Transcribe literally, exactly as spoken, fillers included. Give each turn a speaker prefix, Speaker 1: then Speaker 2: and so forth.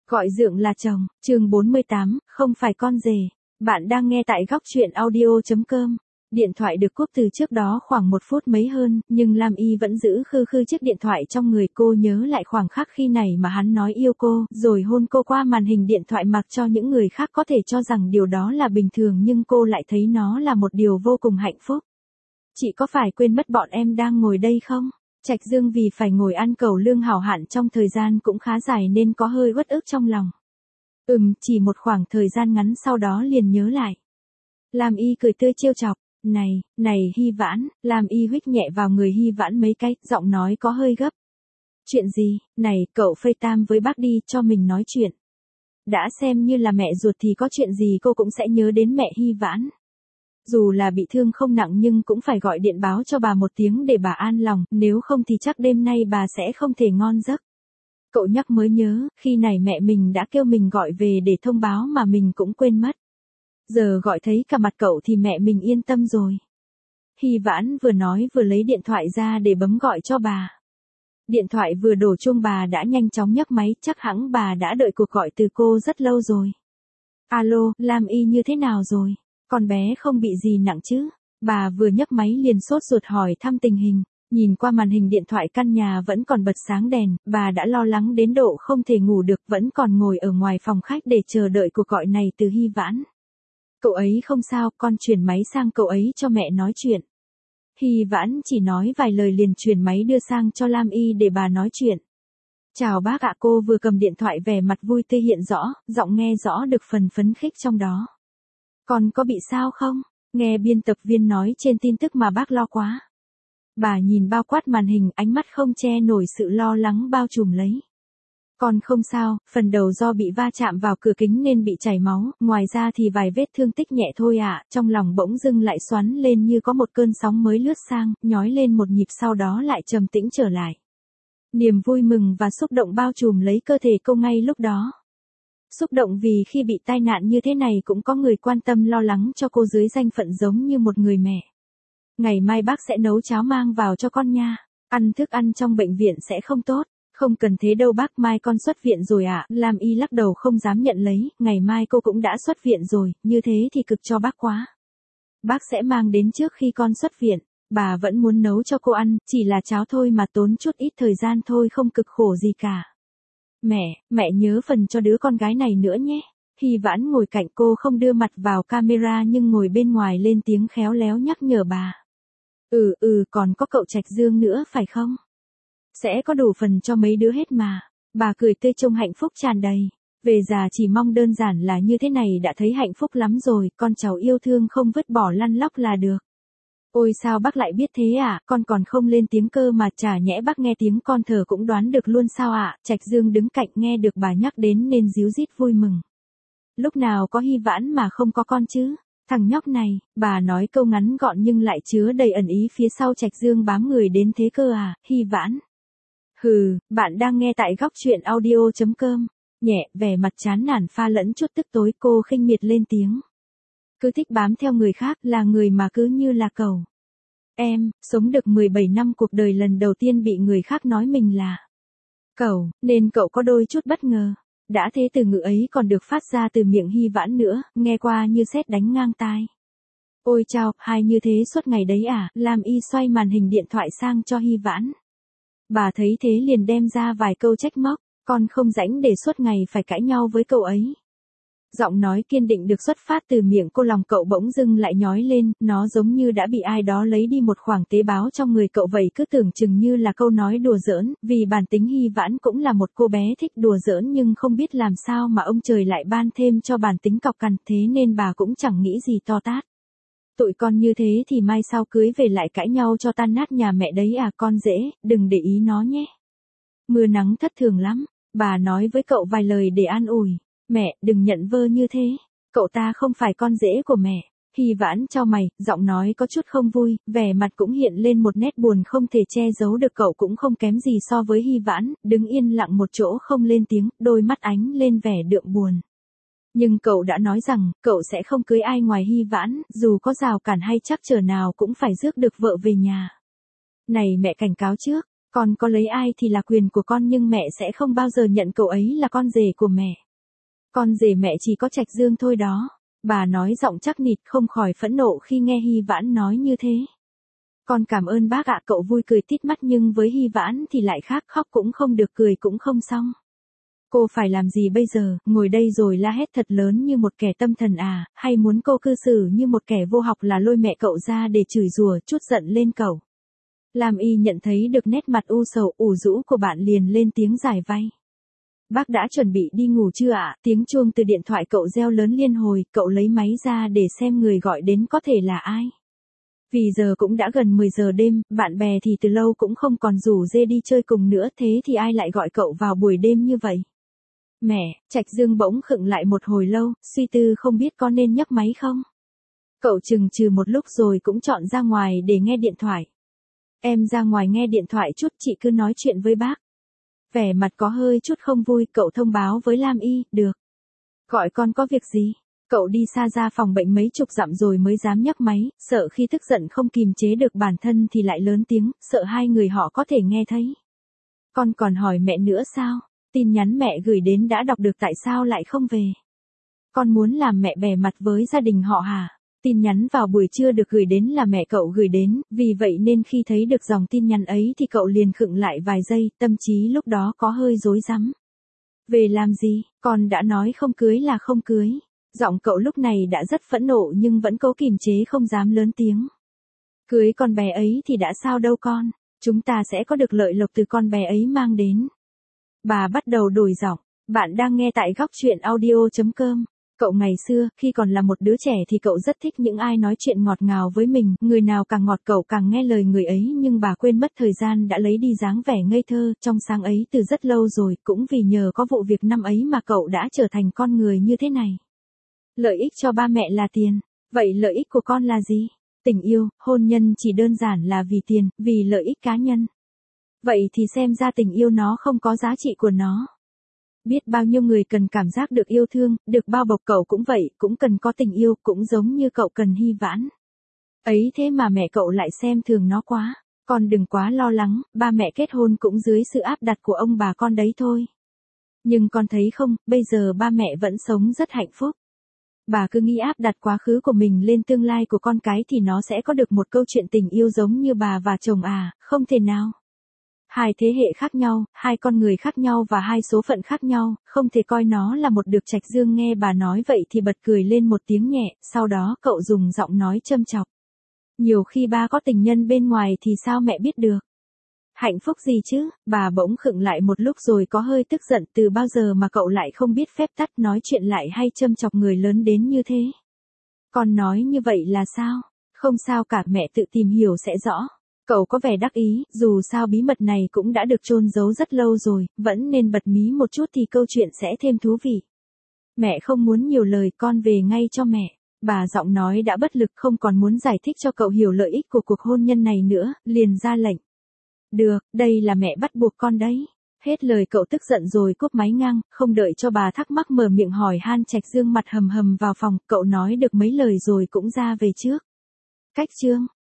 Speaker 1: Gọi dượng là chồng, chương bốn mươi tám, không phải con rể. Bạn đang nghe tại góc chuyện audio chấm com. Điện thoại được cúp từ trước đó khoảng một phút mấy hơn, nhưng Lam Y vẫn giữ khư khư chiếc điện thoại trong người. Cô nhớ lại khoảng khắc khi này mà hắn nói yêu cô, rồi hôn cô qua màn hình điện thoại, mặc cho những người khác có thể cho rằng điều đó là bình thường nhưng cô lại thấy nó là một điều vô cùng hạnh phúc. Chị có phải quên mất bọn em đang ngồi đây không? Trạch Dương vì phải ngồi ăn cẩu lương hảo hạn trong thời gian cũng khá dài nên có hơi uất ức trong lòng. Ừm, chỉ một khoảng thời gian ngắn sau đó liền nhớ lại. Lam Y cười tươi trêu chọc. Này, này Hy Vãn, Lam Y huých nhẹ vào người Hy Vãn mấy cái, giọng nói có hơi gấp. Chuyện gì, này, cậu FaceTime với bác đi cho mình nói chuyện. Đã xem như là mẹ ruột thì có chuyện gì cô cũng sẽ nhớ đến mẹ Hy Vãn. Dù là bị thương không nặng nhưng cũng phải gọi điện báo cho bà một tiếng để bà an lòng, nếu không thì chắc đêm nay bà sẽ không thể ngon giấc. Cậu nhắc mới nhớ, khi này mẹ mình đã kêu mình gọi về để thông báo mà mình cũng quên mất. Giờ gọi thấy cả mặt cậu thì mẹ mình yên tâm rồi. Hy Vãn vừa nói vừa lấy điện thoại ra để bấm gọi cho bà. Điện thoại vừa đổ chuông bà đã nhanh chóng nhấc máy, chắc hẳn bà đã đợi cuộc gọi từ cô rất lâu rồi. Alo, Lam Y như thế nào rồi? Con bé không bị gì nặng chứ? Bà vừa nhấc máy liền sốt ruột hỏi thăm tình hình. Nhìn qua màn hình điện thoại căn nhà vẫn còn bật sáng đèn, bà đã lo lắng đến độ không thể ngủ được, vẫn còn ngồi ở ngoài phòng khách để chờ đợi cuộc gọi này từ Hy Vãn. Cậu ấy không sao, con chuyển máy sang cậu ấy cho mẹ nói chuyện. Hy Vãn chỉ nói vài lời liền chuyển máy đưa sang cho Lam Y để bà nói chuyện. Chào bác ạ, cô vừa cầm điện thoại, vẻ mặt vui tươi hiện rõ, giọng nghe rõ được phần phấn khích trong đó. Con có bị sao không? Nghe biên tập viên nói trên tin tức mà bác lo quá. Bà nhìn bao quát màn hình, ánh mắt không che nổi sự lo lắng bao trùm lấy. Con không sao, phần đầu do bị va chạm vào cửa kính nên bị chảy máu, ngoài ra thì vài vết thương tích nhẹ thôi ạ. Trong lòng bỗng dưng lại xoắn lên như có một cơn sóng mới lướt sang, nhói lên một nhịp sau đó lại trầm tĩnh trở lại. Niềm vui mừng và xúc động bao trùm lấy cơ thể cô ngay lúc đó. Xúc động vì khi bị tai nạn như thế này cũng có người quan tâm lo lắng cho cô dưới danh phận giống như một người mẹ. Ngày mai bác sẽ nấu cháo mang vào cho con nha. Ăn thức ăn trong bệnh viện sẽ không tốt. Không cần thế đâu bác, mai con xuất viện rồi ạ. À? Lam Y lắc đầu không dám nhận lấy, ngày mai cô cũng đã xuất viện rồi, như thế thì cực cho bác quá. Bác sẽ mang đến trước khi con xuất viện. Bà vẫn muốn nấu cho cô ăn, chỉ là cháo thôi mà tốn chút ít thời gian thôi, không cực khổ gì cả. Mẹ, mẹ nhớ phần cho đứa con gái này nữa nhé. Hy Vãn ngồi cạnh cô không đưa mặt vào camera nhưng ngồi bên ngoài lên tiếng khéo léo nhắc nhở bà. Ừ ừ, còn có cậu Trạch Dương nữa phải không? Sẽ có đủ phần cho mấy đứa hết mà. Bà cười tươi trông hạnh phúc tràn đầy. Về già chỉ mong đơn giản là như thế này đã thấy hạnh phúc lắm rồi, con cháu yêu thương không vứt bỏ lăn lóc là được. Ôi sao bác lại biết thế à, con còn không lên tiếng cơ mà, chả nhẽ bác nghe tiếng con thở cũng đoán được luôn sao ạ? À? Trạch Dương đứng cạnh nghe được bà nhắc đến nên ríu rít vui mừng. Lúc nào có Hy Vãn mà không có con chứ? Thằng nhóc này, bà nói câu ngắn gọn nhưng lại chứa đầy ẩn ý phía sau. Trạch Dương bám người đến thế cơ à, Hy Vãn. Hừ, bạn đang nghe tại góc chuyện audio chấm com. Nhẹ, vẻ mặt chán nản pha lẫn chút tức tối, cô khinh miệt lên tiếng. Cứ thích bám theo người khác, là người mà cứ như là cẩu. Em, sống được mười bảy năm cuộc đời lần đầu tiên bị người khác nói mình là cẩu, nên cậu có đôi chút bất ngờ. Đã thế từ ngữ ấy còn được phát ra từ miệng Hy Vãn nữa, nghe qua như sét đánh ngang tai. Ôi chao, hay như thế suốt ngày đấy à? Lam Y xoay màn hình điện thoại sang cho Hy Vãn. Bà thấy thế liền đem ra vài câu trách móc, con không rảnh để suốt ngày phải cãi nhau với cậu ấy. Giọng nói kiên định được xuất phát từ miệng cô, lòng cậu bỗng dưng lại nhói lên, nó giống như đã bị ai đó lấy đi một khoảng tế bào trong người cậu vậy, cứ tưởng chừng như là câu nói đùa giỡn, vì bản tính Hy Vãn cũng là một cô bé thích đùa giỡn nhưng không biết làm sao mà ông trời lại ban thêm cho bản tính cọc cằn, thế nên bà cũng chẳng nghĩ gì to tát. Tụi con như thế thì mai sau cưới về lại cãi nhau cho tan nát nhà mẹ đấy à, con dễ, đừng để ý nó nhé. Mưa nắng thất thường lắm, bà nói với cậu vài lời để an ủi. Mẹ, đừng nhận vơ như thế, cậu ta không phải con rể của mẹ. Hy Vãn chau mày, giọng nói có chút không vui, vẻ mặt cũng hiện lên một nét buồn không thể che giấu được. Cậu cũng không kém gì so với Hy Vãn, đứng yên lặng một chỗ không lên tiếng, đôi mắt ánh lên vẻ đượm buồn. Nhưng cậu đã nói rằng, cậu sẽ không cưới ai ngoài Hy Vãn, dù có rào cản hay trắc trở nào cũng phải rước được vợ về nhà. Này mẹ cảnh cáo trước, Con có lấy ai thì là quyền của con nhưng mẹ sẽ không bao giờ nhận cậu ấy là con rể của mẹ. Con rể mẹ chỉ có Trạch Dương thôi đó. Bà nói giọng chắc nịch không khỏi phẫn nộ khi nghe Hy Vãn nói như thế. Con cảm ơn bác ạ, cậu vui cười tít mắt nhưng với Hy Vãn thì lại khác, khóc cũng không được cười cũng không xong. Cô phải làm gì bây giờ, ngồi đây rồi la hét thật lớn như một kẻ tâm thần à, hay muốn cô cư xử như một kẻ vô học là lôi mẹ cậu ra để chửi rủa chút giận lên cậu. Lam Y nhận thấy được nét mặt u sầu ủ rũ của bạn liền lên tiếng giải vay. Bác đã chuẩn bị đi ngủ chưa ạ? Tiếng chuông từ điện thoại cậu reo lớn liên hồi, cậu lấy máy ra để xem người gọi đến có thể là ai. Vì giờ cũng đã gần mười giờ đêm, bạn bè thì từ lâu cũng không còn rủ dê đi chơi cùng nữa, thế thì ai lại gọi cậu vào buổi đêm như vậy? Mẹ, Trạch Dương bỗng khựng lại một hồi lâu, suy tư không biết có nên nhấc máy không. Cậu chừng chừ một lúc rồi cũng chọn ra ngoài để nghe điện thoại. Em ra ngoài nghe điện thoại chút, chị cứ nói chuyện với bác. Vẻ mặt có hơi chút không vui, cậu thông báo với Lam Y, được. Gọi con có việc gì? Cậu đi xa ra phòng bệnh mấy chục dặm rồi mới dám nhấc máy, sợ khi tức giận không kìm chế được bản thân thì lại lớn tiếng, sợ hai người họ có thể nghe thấy. Con còn hỏi mẹ nữa sao? Tin nhắn mẹ gửi đến đã đọc được, tại sao lại không về? Con muốn làm mẹ bè mặt với gia đình họ hả? Tin nhắn vào buổi trưa được gửi đến là mẹ cậu gửi đến, vì vậy nên khi thấy được dòng tin nhắn ấy thì cậu liền khựng lại vài giây, tâm trí lúc đó có hơi rối rắm. Về làm gì, con đã nói không cưới là không cưới. Giọng cậu lúc này đã rất phẫn nộ nhưng vẫn cố kìm chế không dám lớn tiếng. Cưới con bé ấy thì đã sao đâu con, chúng ta sẽ có được lợi lộc từ con bé ấy mang đến. Bà bắt đầu đổi giọng, bạn đang nghe tại góc chuyện audio chấm com. Cậu ngày xưa, khi còn là một đứa trẻ thì cậu rất thích những ai nói chuyện ngọt ngào với mình, người nào càng ngọt cậu càng nghe lời người ấy, nhưng bà quên mất thời gian đã lấy đi dáng vẻ ngây thơ, trong sáng ấy từ rất lâu rồi, cũng vì nhờ có vụ việc năm ấy mà cậu đã trở thành con người như thế này. Lợi ích cho ba mẹ là tiền, vậy lợi ích của con là gì? Tình yêu, hôn nhân chỉ đơn giản là vì tiền, vì lợi ích cá nhân. Vậy thì xem ra tình yêu nó không có giá trị của nó. Biết bao nhiêu người cần cảm giác được yêu thương, được bao bọc, cậu cũng vậy, cũng cần có tình yêu, cũng giống như cậu cần Hy Vãn. Ấy thế mà mẹ cậu lại xem thường nó quá. Con đừng quá lo lắng, ba mẹ kết hôn cũng dưới sự áp đặt của ông bà con đấy thôi. Nhưng con thấy không, bây giờ ba mẹ vẫn sống rất hạnh phúc. Bà cứ nghĩ áp đặt quá khứ của mình lên tương lai của con cái thì nó sẽ có được một câu chuyện tình yêu giống như bà và chồng à, không thể nào. Hai thế hệ khác nhau, hai con người khác nhau và hai số phận khác nhau, không thể coi nó là một. Được Trạch Dương nghe bà nói vậy thì bật cười lên một tiếng nhẹ, sau đó cậu dùng giọng nói châm chọc. Nhiều khi ba có tình nhân bên ngoài thì sao mẹ biết được? Hạnh phúc gì chứ? Bà bỗng khựng lại một lúc rồi có hơi tức giận, từ bao giờ mà cậu lại không biết phép tắc nói chuyện lại hay châm chọc người lớn đến như thế? Con nói như vậy là sao? Không sao cả, mẹ tự tìm hiểu sẽ rõ. Cậu có vẻ đắc ý, dù sao bí mật này cũng đã được chôn giấu rất lâu rồi, vẫn nên bật mí một chút thì câu chuyện sẽ thêm thú vị. Mẹ không muốn nhiều lời, con về ngay cho mẹ. Bà giọng nói đã bất lực, không còn muốn giải thích cho cậu hiểu lợi ích của cuộc hôn nhân này nữa, liền ra lệnh. Được, đây là mẹ bắt buộc con đấy. Hết lời cậu tức giận rồi cúp máy ngang, không đợi cho bà thắc mắc mở miệng hỏi han, Trạch Dương mặt hầm hầm vào phòng, cậu nói được mấy lời rồi cũng ra về trước. Cách chương